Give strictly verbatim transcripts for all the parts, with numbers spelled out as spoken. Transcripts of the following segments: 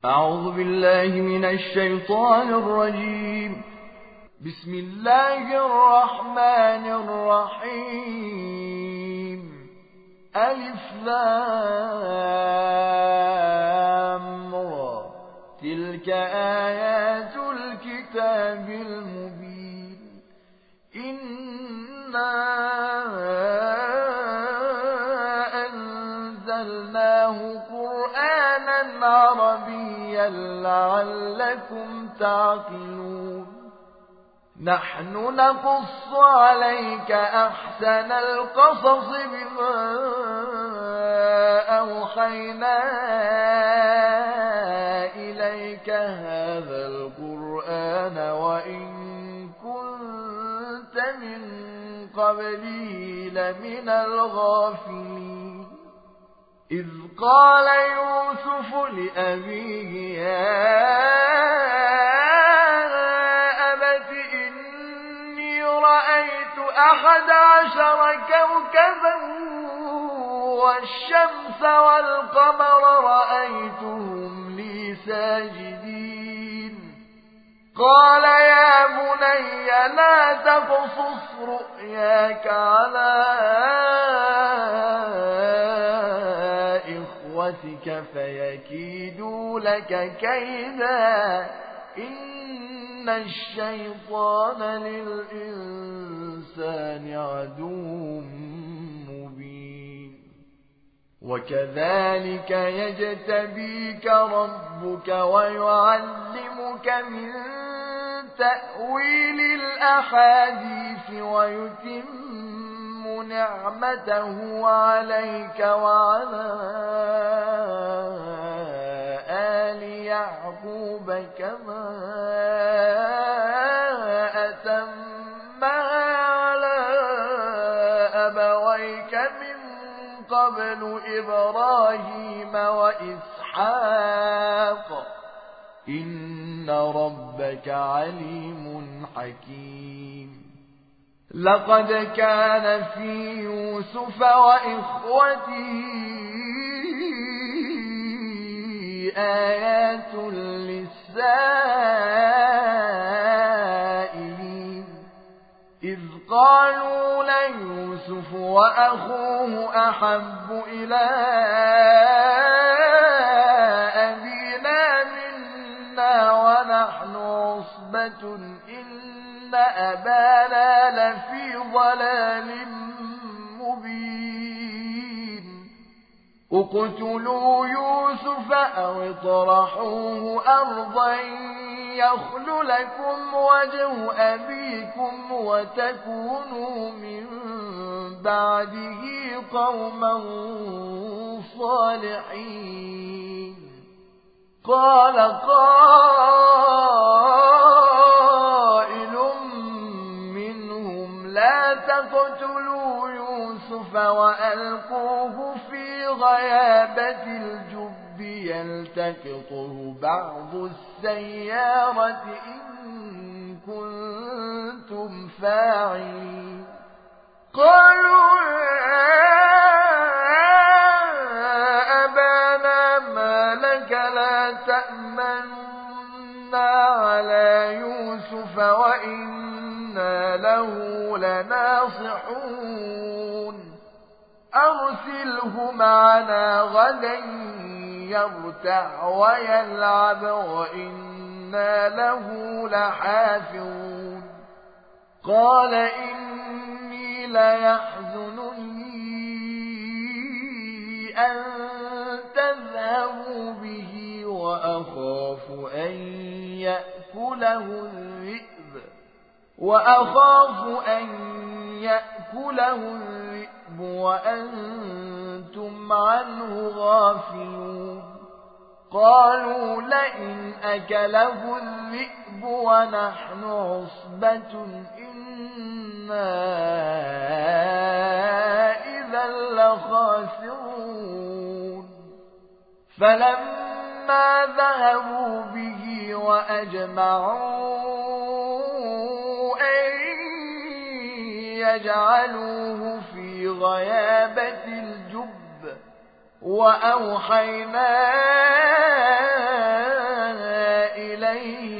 أعوذ بالله من الشيطان الرجيم. بسم الله الرحمن الرحيم. ألف لام را. تلك آيات الكتاب المبين. إنا أنزلناه قرآنا عربيا لعلكم تعقلون. نحن نقص عليك أحسن القصص بما أوحينا إليك هذا القرآن وإن كنت من قبله لمن الغافلين. إذ قال يوسف لأبيه يا أبت إني رأيت أحد عشر كوكبا والشمس والقمر رأيتهم لي ساجدين. قال يا بني لا تقصص رؤياك على إخوتك فيكيدوا لك كيدا إن الشيطان للإنسان عدو مبين. وكذلك يجتبيك ربك ويعلمك من تأويل الأحاديث ويتم نعمته عليك وعلى آل يعقوب كما أتمها على أبويك من قبل إبراهيم وإسحاق إن ربك عليم حكيم. لقد كان في يوسف وإخوته آيات للسائلين. إذ قالوا ليوسف وأخوه أحب إلى أبينا منا ونحن عصبة إن أبانا لفي ضلال مبين. اقتلوا يوسف أو اطرحوه أرضا يخل لكم وجه أبيكم وتكونوا من بعده قوما صالحين. قال قائل منهم لا تقتلوا يوسف وألقوه في غيابة الجب يلتقطه بعض السيارة إن كنتم فاعلين. قالوا أبانا ما لك لا تأمنا على يوسف وإنا له لناصحون. أرسله معنا غدا يرتع ويلعب وإنا له لحافظون. قال إني ليحزنني أن تذهبوا به وأخاف أن يأكله الذئب وأخاف أن يأكله الذئب وأنتم عنه غافلون. قالوا لئن أكله الذئب ونحن عصبة إنا إذا لخاسرون. فلما ذهبوا به وأجمعوا أن يجعلوه في غيابة الجب وأوحينا إليه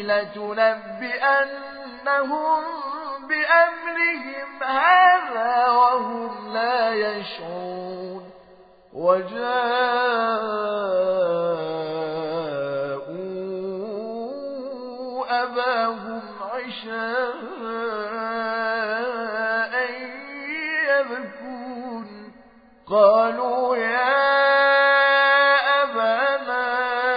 لتنبئنهم بأمرهم هذا وهم لا يشعرون وجاءوا أباهم عشاء يبكون قالوا يا أبانا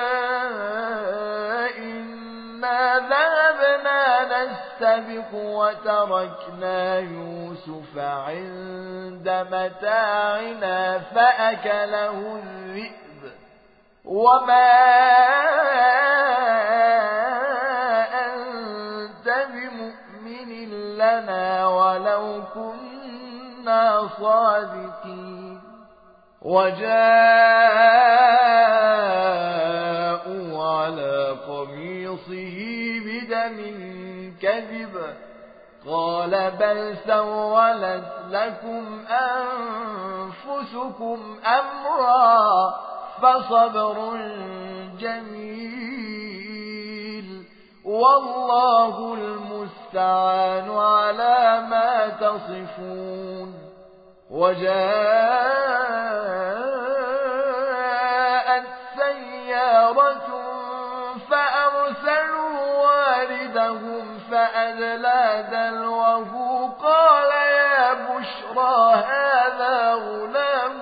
إنا ذهبنا نستبق وتركنا يوسف عند متاعنا فأكله الذئب وما أنت بمؤمن لنا ولو كنا صادقين وجاءوا على قميصه بدم كذب قال بل سولت لكم أنفسكم أمرا فصبر جميل والله المستعان على ما تصفون وجاءت سيارة فأرسلوا واردهم فأدلى دلوه قال يا بشرى هذا غلام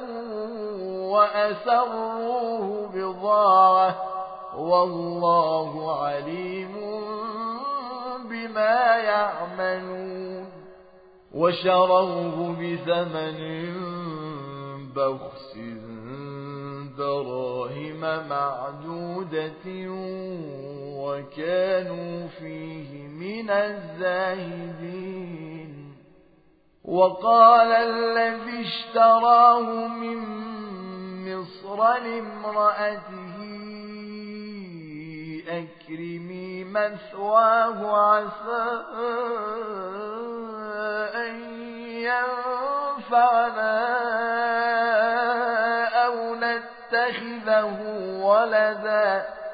وأسروه بضاعة والله عليم بما يعملون وشروه بثمن بخس دراهم معدودة وكانوا فيه من الزاهدين وقال الذي اشتراه من مصر لامرأته أكرمي مثواه عسى أن ينفعنا أو نتخذه ولدا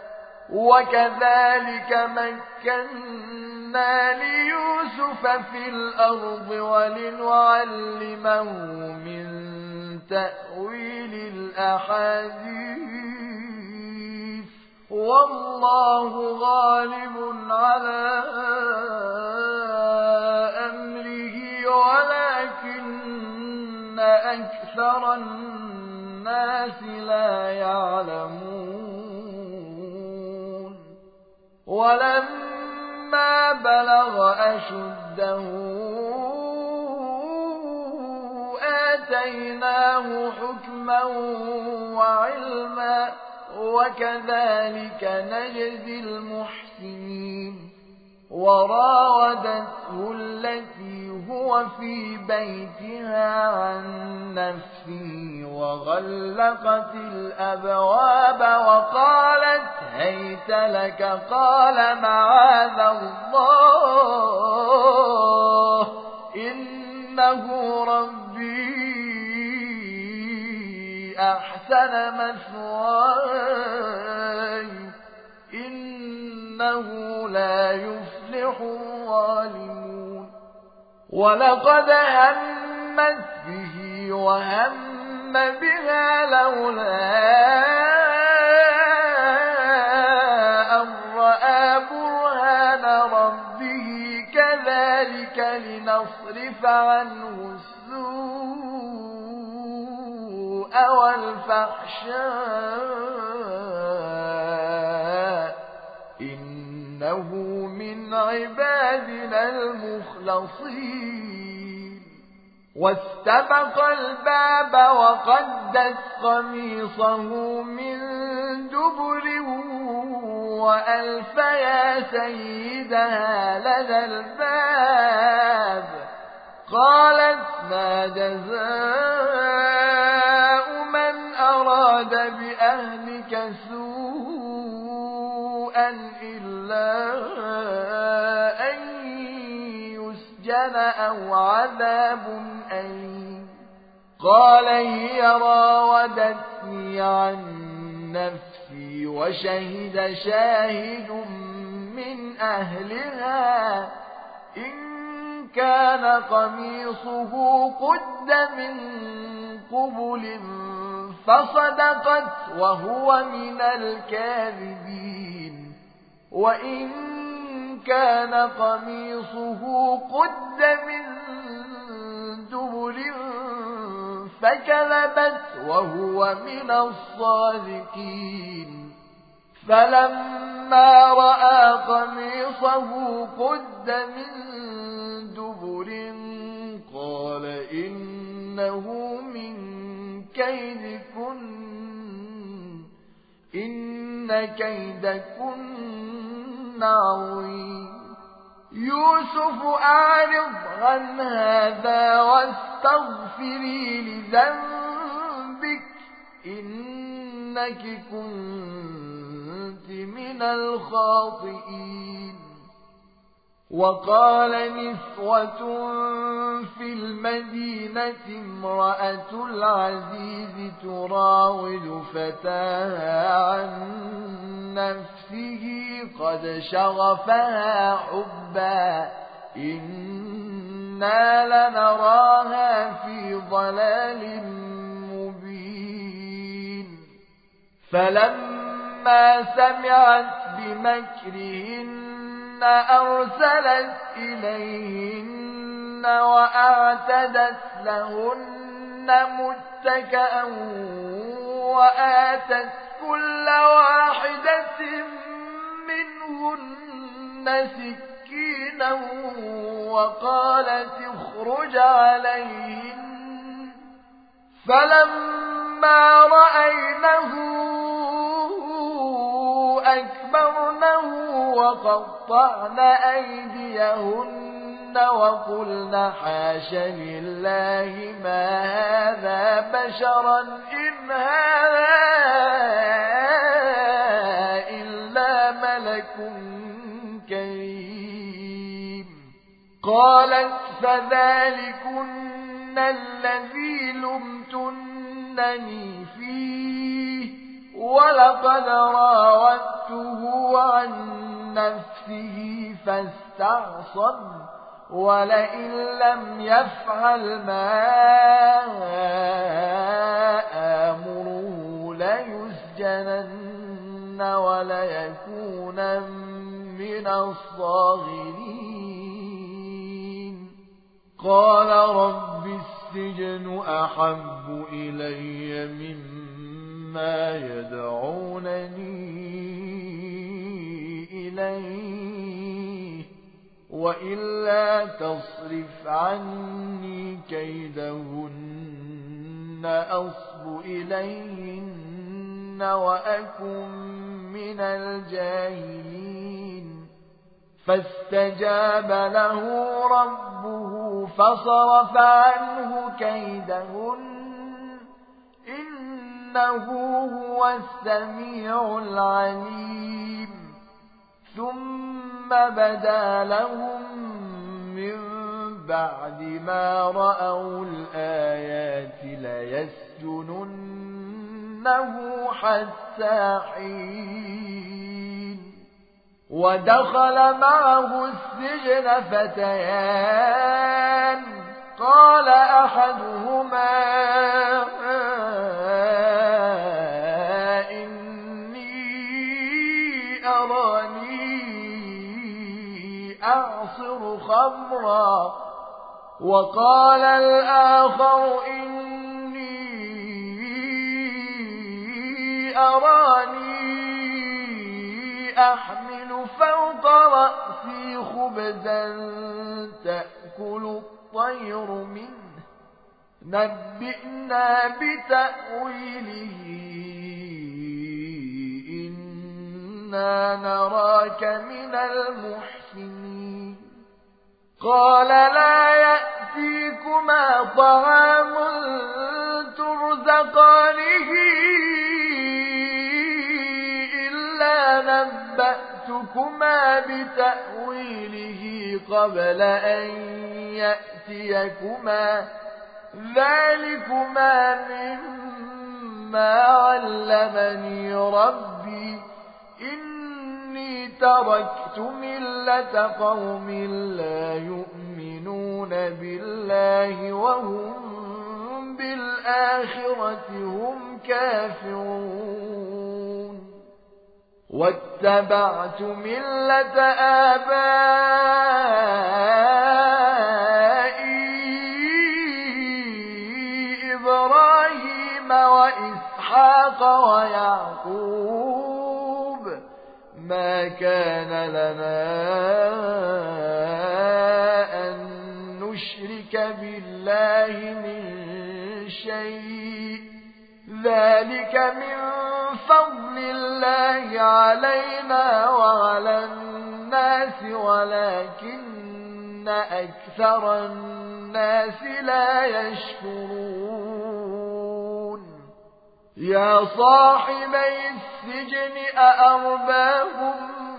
وكذلك مكنا ليوسف في الأرض ولنعلمه من تأويل الأحاديث والله غالب على أمره ولكن أكثر الناس لا يعلمون ولما بلغ أشده آتيناه حكما وعلما وكذلك نجزي المحسنين وراودته التي هو في بيتها عن نفسه وغلقت الأبواب وقالت هيت لك قال معاذ الله إنه ربي أحسن مثواي إنه لا يفلح الظالمون ولقد همت به وهم بها لولا أن رأى برهان ربه كذلك لنصرف عنه السوء والفحشاء إنه من عبادنا المخلصين واستبق الباب وقدت قميصه من دبر وألف يا سيدها لدى الباب قالت ما جزاء من أراد بأهلك سوءا إلا أن يسجن أو عذاب أليم قال هي راودتني عن نفسي وشهد شاهد من أهلها إن كان قميصه قد من قبل فصدقت وهو من الكاذبين وإن كان قميصه قد من دبر فكذبت وهو من الصادقين فلما رأى قميصه قد من دبر قال إنه من كيدكن إن كيدكن عظيم يوسف أعرض عن هذا واستغفري لذنبك إنك كنت من الخاطئين وقال نسوة في المدينة امرأة العزيز تراود فتاها عن نفسه قد شغفها حبا إنا لنراها في ضلال مبين فلما سمعت بمكرهن أرسلت إليهن وأعتدت لهن متكئا وآتت كل واحدة منهن سكينا وقالت اخرج عليهن فلما رأينه أكبرنه وقطعن أيديهن وقلن حاش لله ما هذا بشرا إن هذا إلا ملك كريم قالت فذلكن الذي لمتنني فيه ولقد راودته عن نفسه فاستعصم ولئن لم يفعل ما آمره ليسجنن وليكون من الصاغرين قال رب السجن أحب إلي مما يدعونني إليه وإلا تصرف عني كيدهن أصب إليهن وأكن من الجاهلين فاستجاب له ربه فصرف عنه كيدهن إنه هو السميع العليم ثم بدا لهم من بعد ما رأوا الآيات ليسجننه حتى حين ودخل معه السجن فتيان قال أحدهما إني أراني أعصر خمرا وقال الآخر إني أراني أحمل فوق رأسي خبزا تأكل الطير منه نبئنا بتأويله إنا نراك من المحسنين قال لا يأتيكما طعام ترزقانه إلا نبأتكما بتأويله قبل أن يأتيكما ذلكما مما علمني ربي إني تركت ملة قوم لا يؤمنون بالله وهم بالآخرة هم كافرون واتبعت ملة آبائي إبراهيم وإسحاق ويعقوب ما كان لنا أن نشرك بالله من شيء ذلك من فضل الله علينا وعلى الناس ولكن أكثر الناس لا يشكرون يا صاحبي السجن أأرباب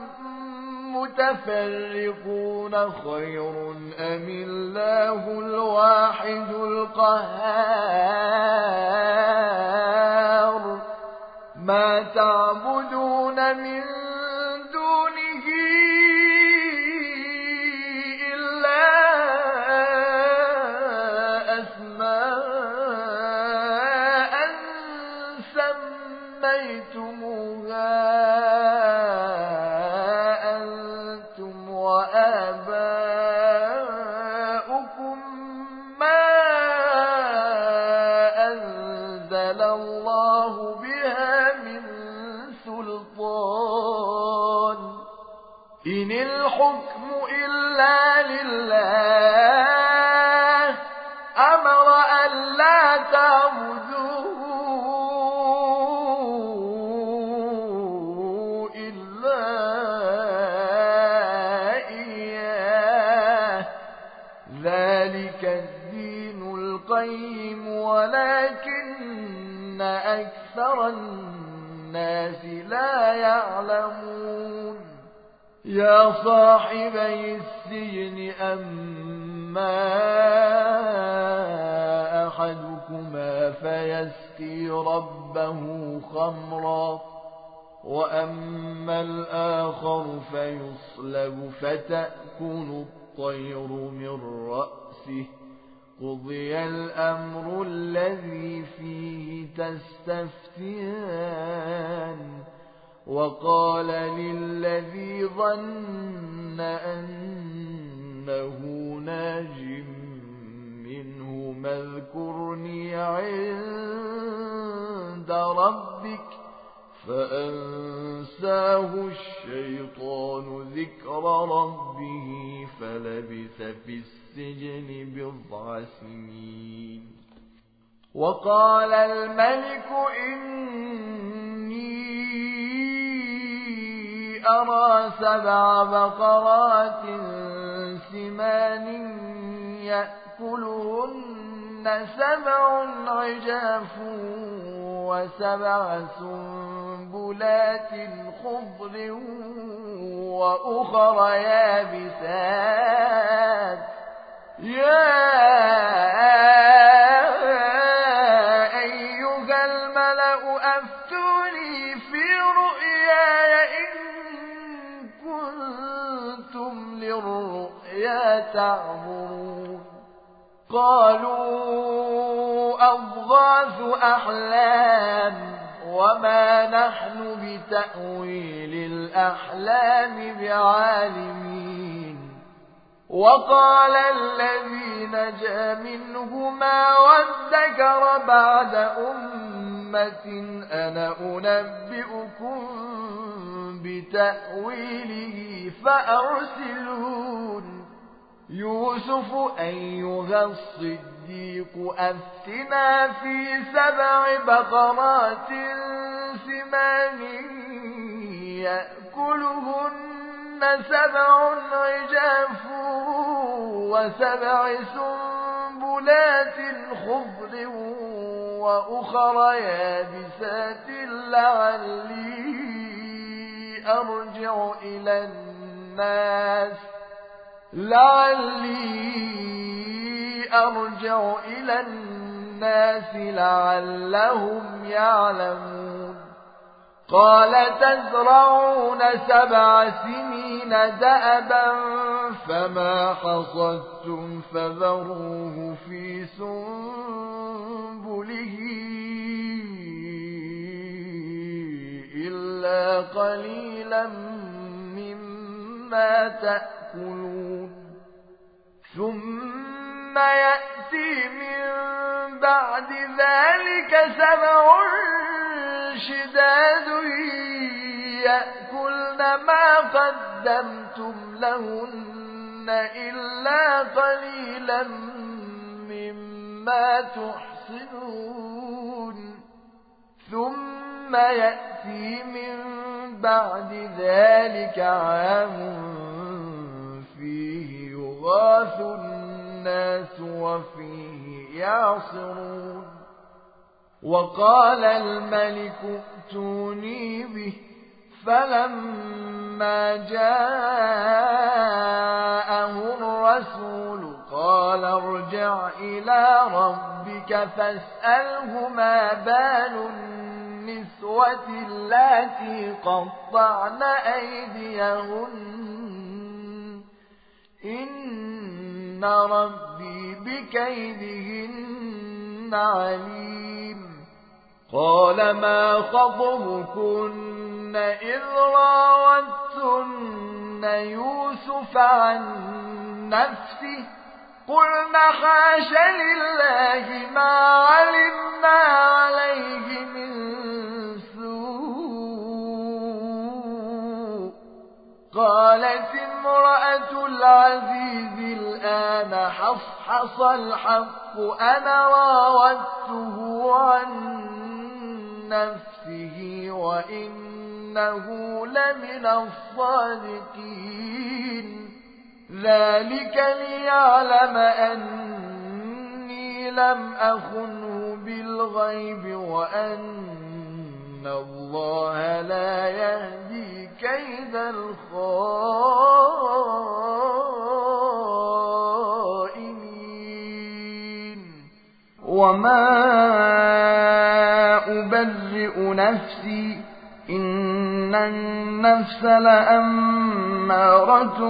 متفرقون خير أم الله الواحد القهار ما تعبدون من دونه إلا أسماء سميتموها أنتم وآباؤكم ما أنزل الله بها من سلطان إن الحكم إلا لله أمر أن لا تعبدوا إلا إياه ذلك الدين القيم ولكن أكثر الناس لا يعلمون يا صاحبي السجن أما أحدكما فيسقي ربه خمرا وأما الآخر فيصلب فتأكل الطير من رأسه قضي الأمر الذي فيه تستفتيان وقال للذي ظن أنه ناج منه اذكرني عند ربك فأنساه الشيطان ذكر ربه فلبث في السجن بضع سنين وقال الملك إني أرى سبع بقرات سمان يأكلهن سبع عجاف وسبع سنبلات خضر وأخر يابسات يا أيها الملأ أفتوني في رؤياي إن كنتم للرؤيا تعبرون قالوا أضغاث أحلام وما نحن بتأويل الأحلام بعالمين وقال الذي نجا منهما وادكر بعد أمة أنا أنبئكم بتأويله فأرسلون يوسف أيها الصديق أفتنا في سبع بقرات سمان يأكلهن سبع عجاف وسبع سنبلات خضر وأخر يابسات لعلي أرجع إلى الناس لعلي أرجع إلى الناس لعلهم يعلمون قال تزرعون سبع سنين دأبا فما حصدتم فذروه في سنبله إلا قليلا مما تأكلون ثم يأتي من بعد ذلك سبع شداد يأكلن ما قدمتم لهن إلا قليلا مما تحصنون ثم يأتي من بعد ذلك عام فيه يغاث الناس وفيه يعصرون وقال الملك ائتوني به فلما جاءه الرسول قال ارجع إلى ربك فاسأله ما بال النسوة اللاتي قطعن أيديهن إن ربي بكيدهن عليم قال ما خطبكن إذ راوتن يوسف عن نفسه قلنا حاش لله ما علمنا عليه من سوء قالت امرأة العزيز الآن حصحص الحق أنا راودته عن نفسه وإنه لمن الصادقين ذلك ليعلم أني لم أخنه بالغيب وأن الله لا يهدي كيد الخائنين وما أبرئ نفسي إن النفس لأمارة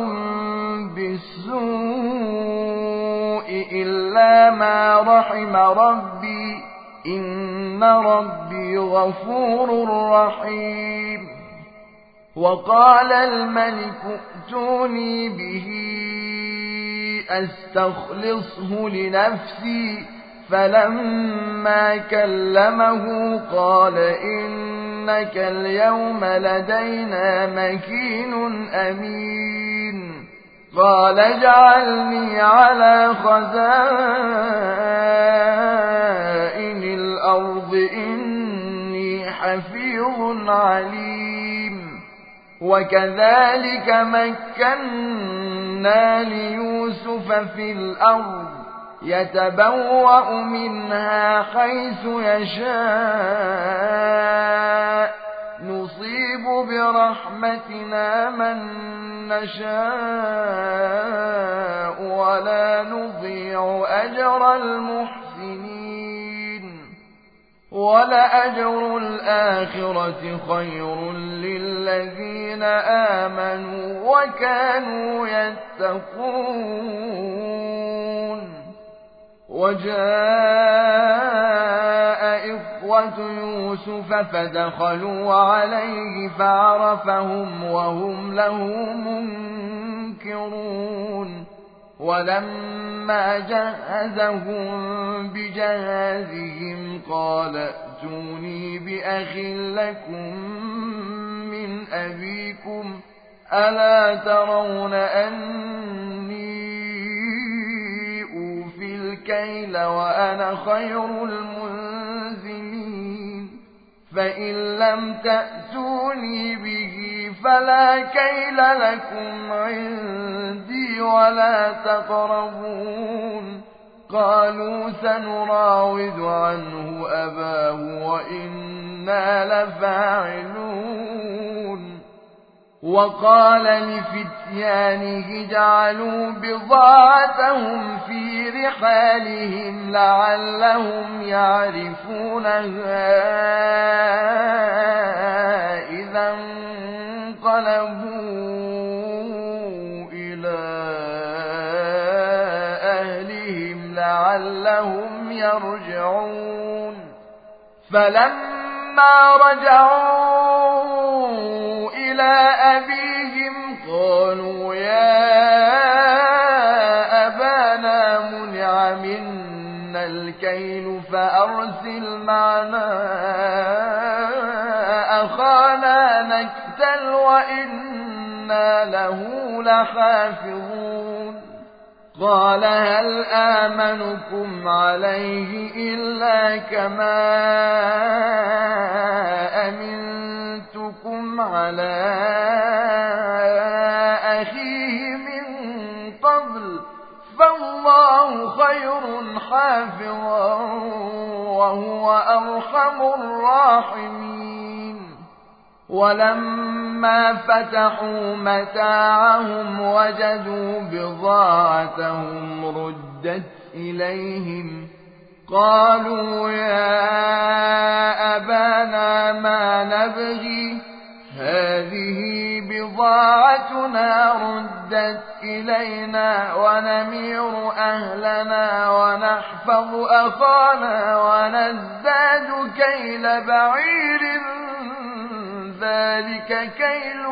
بالسوء إلا ما رحم ربي إن ربي غفور رحيم وقال الملك ائتوني به أستخلصه لنفسي فلما كلمه قال إنك اليوم لدينا مكين أمين قال اجعلني على خزائن الأرض إني حفيظ عليم وكذلك مكنا ليوسف في الأرض يتبوأ منها حيث يشاء نصيب برحمتنا من نشاء ولا نضيع أجر المحسنين ولأجر الآخرة خير للذين آمنوا وكانوا يتقون وجاء إخوة يوسف فدخلوا عليه فعرفهم وهم له منكرون ولما جهزهم بجهازهم قال ائتوني بأخ لكم من أبيكم ألا ترون أني أوفي الكيل وأنا خير المنزلين فإن لم تأتوني به فلا كيل لكم عندي ولا تقربون قالوا سنراود عنه أباه وإنا لفاعلون وقال لفتيانه جعلوا بضاعتهم في رحالهم لعلهم يعرفونها فإذا انقلبوا إلى أهلهم لعلهم يرجعون فلما رجعوا إلى أبيهم قالوا يا أبانا منع منا الكيل فأرسل معنا أخانا نكتل وإنا له لحافظون قال هل آمنكم عليه إلا كما أمنتكم على أخيه من قبل فالله خير حافظا وهو أرحم الراحمين ولما فتحوا متاعهم وجدوا بضاعتهم ردت إليهم قالوا يا أبانا ما نبغي هذه بضاعتنا ردت إلينا ونمير أهلنا ونحفظ أخانا ونزداد كيل بعير ذلك كيل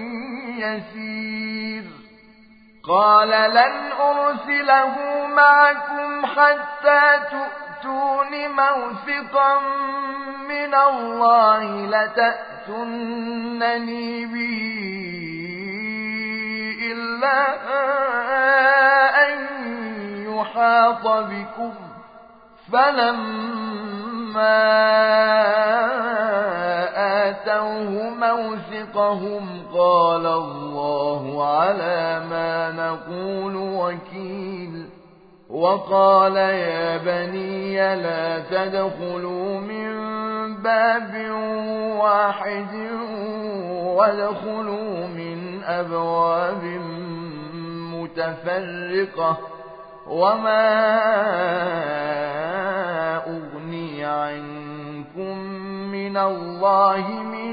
يسير قال لن أرسله معكم حتى تؤتون موثقا من الله لتأتونني به إلا أن يحاط بكم فلما آتوه موثقهم قال الله على ما نقول وكيل وقال يا بني لا تدخلوا من باب واحد وادخلوا من أبواب متفرقة وما أغني عنكم من الله من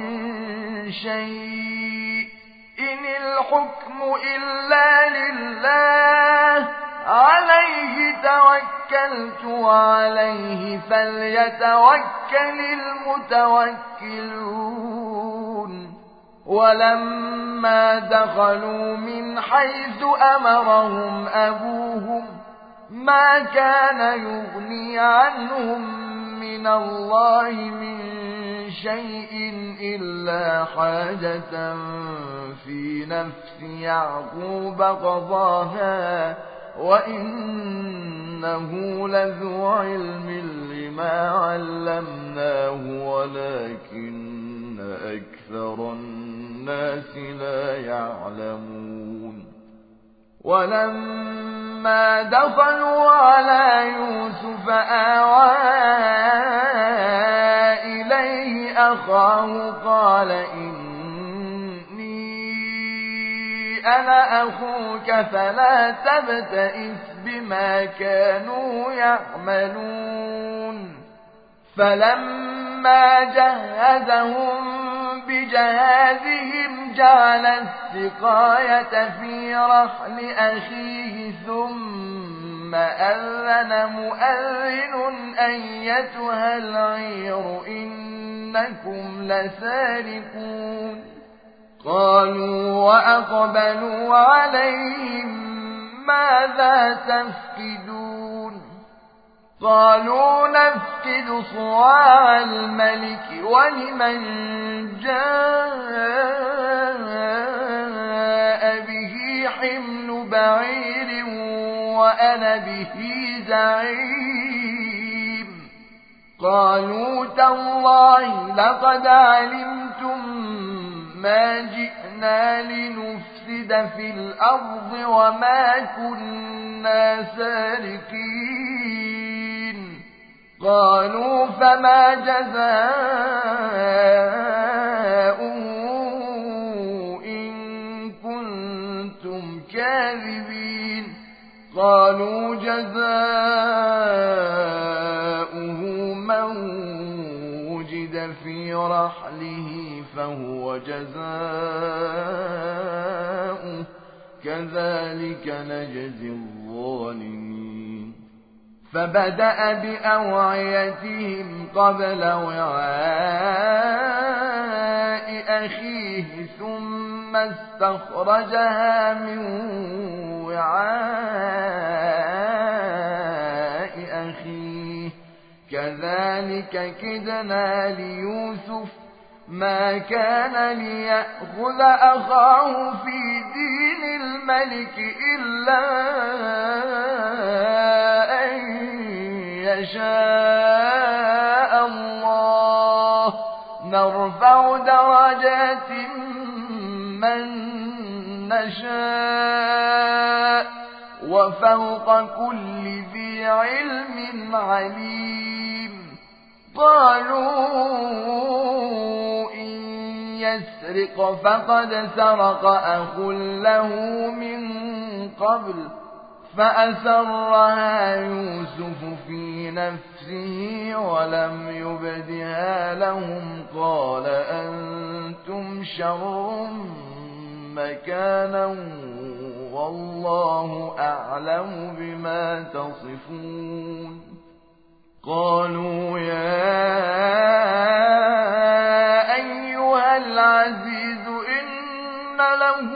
شيء إن الحكم إلا لله عليه توكلت وعليه فليتوكل المتوكلون ولما دخلوا من حيث أمرهم أبوهم ما كان يغني عنهم من الله من شيء إلا حاجة في نفس يعقوب قضاها وإنه لذو علم لما علمناه ولكن أكثر الناس لا يعلمون ولما دخلوا على يوسف آوى إليه أخاه قال إني أنا أخوك فلا تبتئس بما كانوا يعملون فلما جهزهم بجهازهم جعل السقاية في رحل أخيه ثم أذن مؤذن أيتها العير إنكم لسارقون قالوا وأقبلوا عليهم ماذا تفقدون قالوا نفقد صواع الملك ولمن جاء به حمل بعير وأنا به زعيم قالوا تالله لقد علمتم ما جئنا لنفسد في الأرض وما كنا سارقين قالوا فما جزاؤه إن كنتم كاذبين قالوا جزاؤه من وجد في رحله فهو جزاؤه كذلك نجزي الظالمين فبدأ بأوعيتهم قبل وعاء أخيه ثم استخرجها من وعاء أخيه كذلك كدنا ليوسف ما كان ليأخذ أخاه في دين الملك إلا أن يشاء الله نرفع درجات من نشاء وفوق كل ذي علم عليم قالوا إن يسرق فقد سرق أخ له من قبل فأسرها يوسف في نفسه ولم يبدها لهم قال أنتم شر مكانا والله أعلم بما تصفون قالوا يا أيها العزيز إن له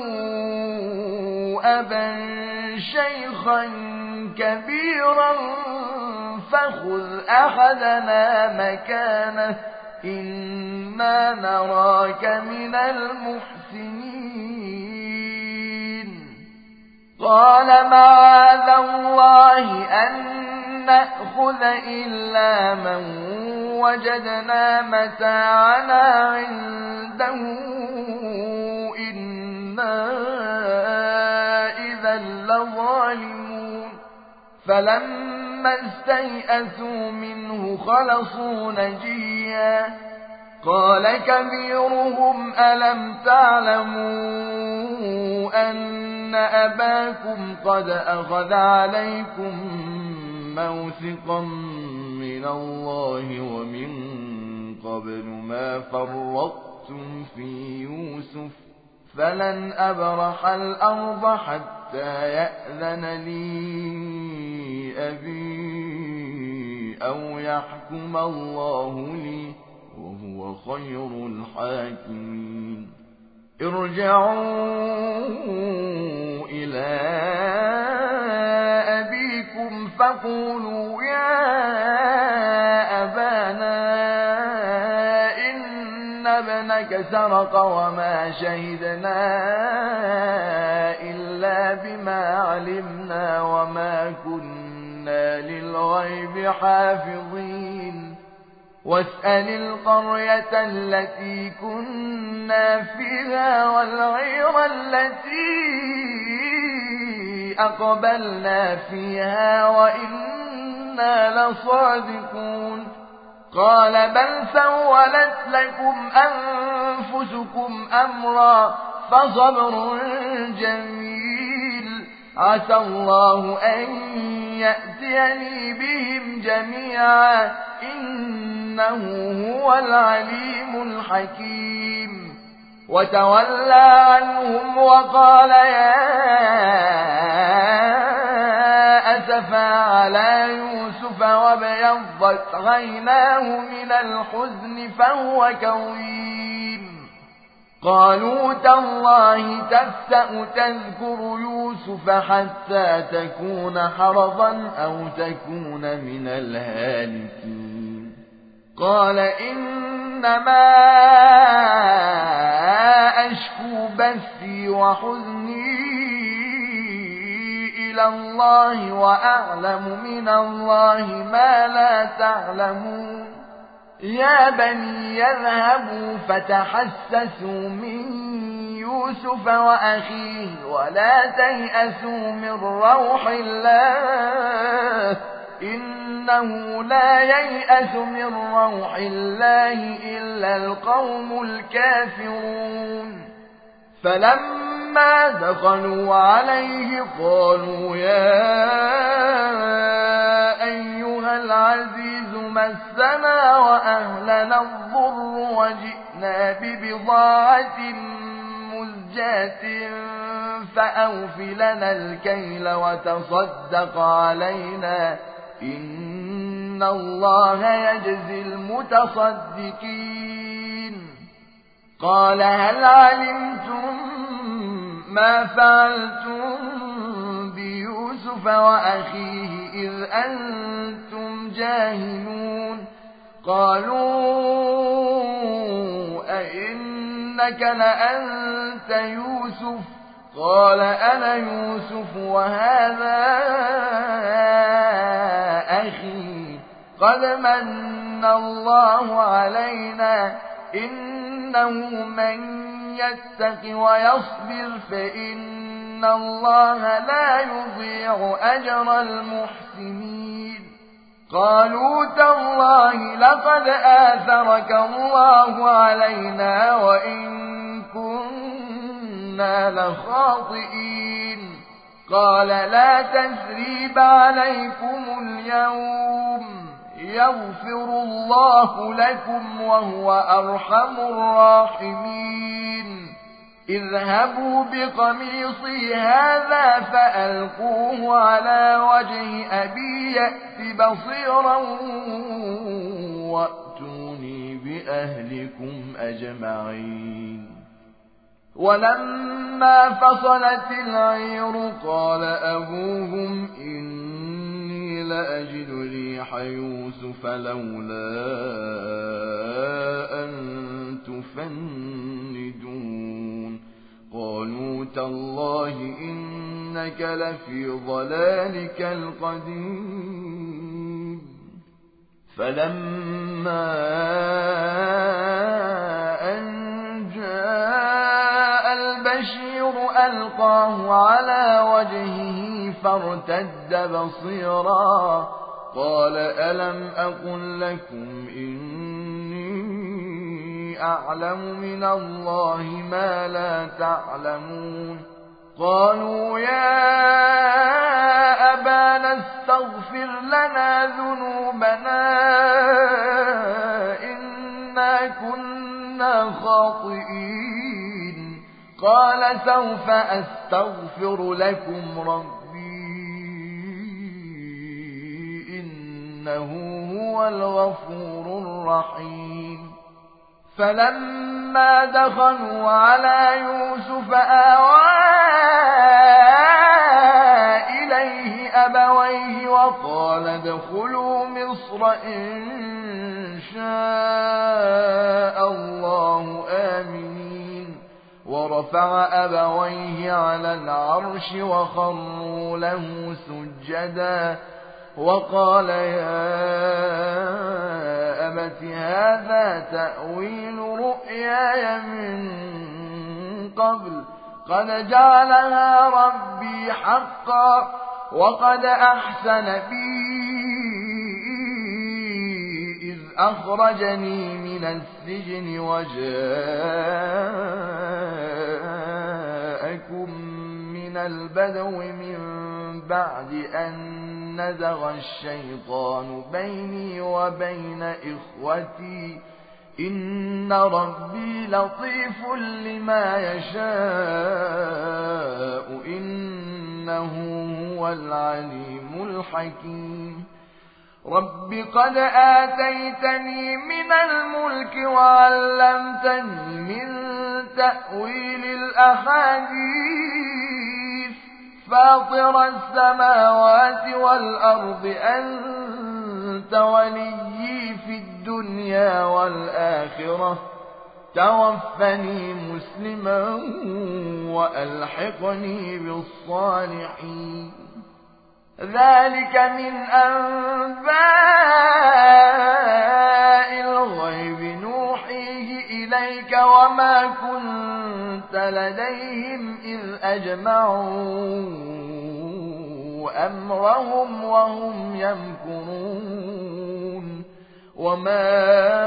أبا شيخا كبيرا فخذ أحدنا مكانه إنا نراك من المحسنين قال معاذ الله أن نأخذ إلا من وجدنا متاعنا عنده إنا إذا لظالمون فلما استيئسوا منه خلصوا نجيا قال كبيرهم ألم تعلموا أن أباكم قد أخذ عليكم موثقا من الله ومن قبل ما فرطتم في يوسف فلن أبرح الأرض حتى يأذن لي أبي أو يحكم الله لي وهو خير الحاكمين ارجعوا إلى أبيكم فقولوا يا أبانا إن ابنك سرق وما شهدنا إلا بما علمنا وما كنا للغيب حافظين واسأل القرية التي كنا فيها والعير التي أقبلنا فيها وإنا لصادقون قال بل سولت لكم أنفسكم أمرا فصبر جميل عسى الله أن يأتيني بهم جميعا إنه هو العليم الحكيم وتولى عنهم وقال يا أسفا على يوسف وابيضت عيناه من الحزن فهو كظيم قالوا تالله تفتأ تذكر يوسف حتى تكون حرضا أو تكون من الهالكين قال إنما أشكو بثي وحزني إلى الله وأعلم من الله ما لا تعلمون يا بني يذهبوا فتحسسوا من يوسف وأخيه ولا تيأسوا من روح الله إنه لا ييأس من روح الله إلا القوم الكافرون فلما دخلوا عليه قالوا يا أيها العزيز مسنا وأهلنا الضر وجئنا جئنا ببضاعة مزجاة فأوف لنا الكيل وتصدق علينا إن الله يجزي المتصدقين قال هل علمتم ما فعلتم بيوسف وأخيه إذ أنتم جاهلون قالوا أئنك لأنت يوسف قال أنا يوسف وهذا أخي قد من الله علينا إنه من يتق ويصبر فإن الله لا يضيع أجر المحسنين قالوا تالله لقد آثرك الله علينا وإن كنا لخاطئين قال لا تثريب عليكم اليوم يغفر الله لكم وهو أرحم الراحمين اذهبوا بقميصي هذا فألقوه على وجه أبي يأت بصيرا وأتوني بأهلكم أجمعين ولما فصلت العير قال أبوهم إني لأجد ريح يوسف لولا أن تفندون قالوا تالله إنك لفي ضلالك القديم فلما أن جاء البشير ألقاه على وجهه فارتد بصيرا قال ألم أقل لكم إني أعلم من الله ما لا تعلمون قالوا يا أبانا استغفر لنا ذنوبنا إنا كنا خاطئين قال سوف أستغفر لكم ربي إنه هو الغفور الرحيم فلما دخلوا على يوسف آوى إليه أبويه وقال ادخلوا مصر إن شاء الله آمنين ورفع أبويه على العرش وخروا له سجدا وقال يا أبت هذا تأويل رؤياي من قبل قد جعلها ربي حقا وقد أحسن بي إذ أخرجني من السجن وجاءكم من البدو من بعد أن نزغ الشيطان بيني وبين إخوتي إن ربي لطيف لما يشاء إنه هو العليم الحكيم رب قد آتيتني من الملك وعلمتني من تأويل الأحاديث فاطر السماوات والأرض أنت وليي في الدنيا والآخرة توفني مسلما وألحقني بالصالحين ذلك من أنباء الغيب نوحيه إليك وما كنت لديهم إذ أجمعوا أمرهم وهم يمكرون وما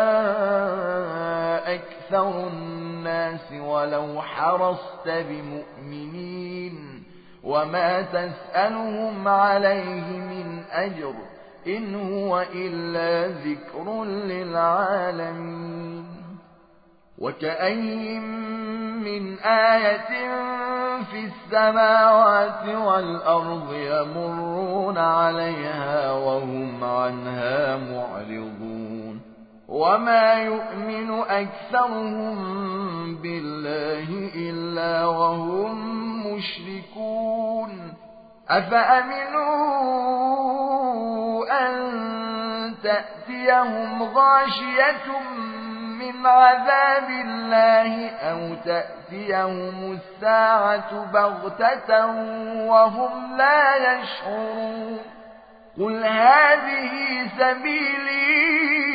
أكثر الناس ولو حرصت بمؤمنين وما تسألهم عليه من أجر إن هو إلا ذكر للعالمين وكأين من آية في السماوات والأرض يمرون عليها وهم عنها معرضون وما يؤمن أكثرهم بالله إلا وهم مشركون أفأمنوا أن تأتيهم غاشية من عذاب الله أو تأتيهم الساعة بغتة وهم لا يشعرون قل هذه سبيلي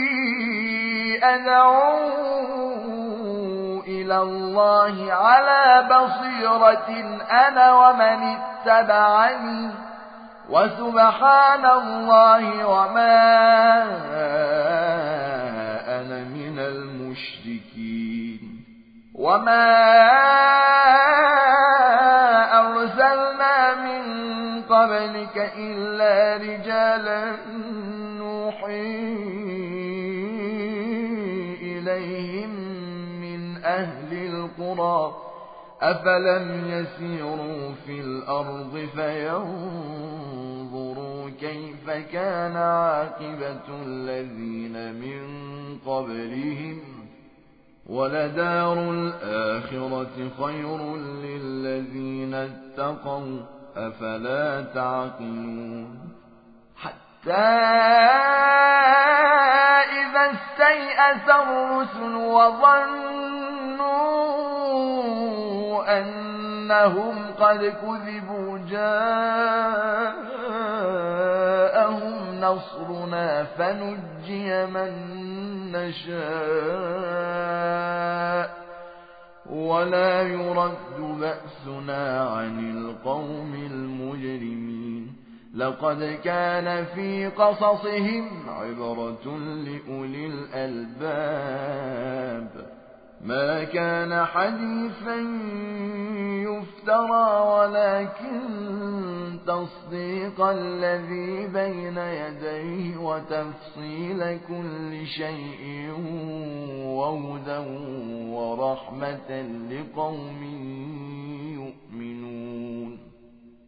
أدعو إلى الله على بصيرة أنا ومن اتبعني وسبحان الله وما أنا من المشركين وما أرسلنا من قبلك إلا رجالا نوحي إليهم من أهل القرى أفلم يسيروا في الأرض فينظروا كيف كان عاقبة الذين من قبلهم ولدار الآخرة خير للذين اتقوا أفلا تعقلون حتى إذا استيأس الرسل وظنوا أنهم قد كذبوا جاءهم نصرنا فنجي من نشاء ولا يرد بأسنا عن القوم المجرمين لقد كان في قصصهم عبرة لأولي الألباب ما كان حديثا يفترى ولكن تصديق الذي بين يديه وتفصيل كل شيء وهدى ورحمة لقوم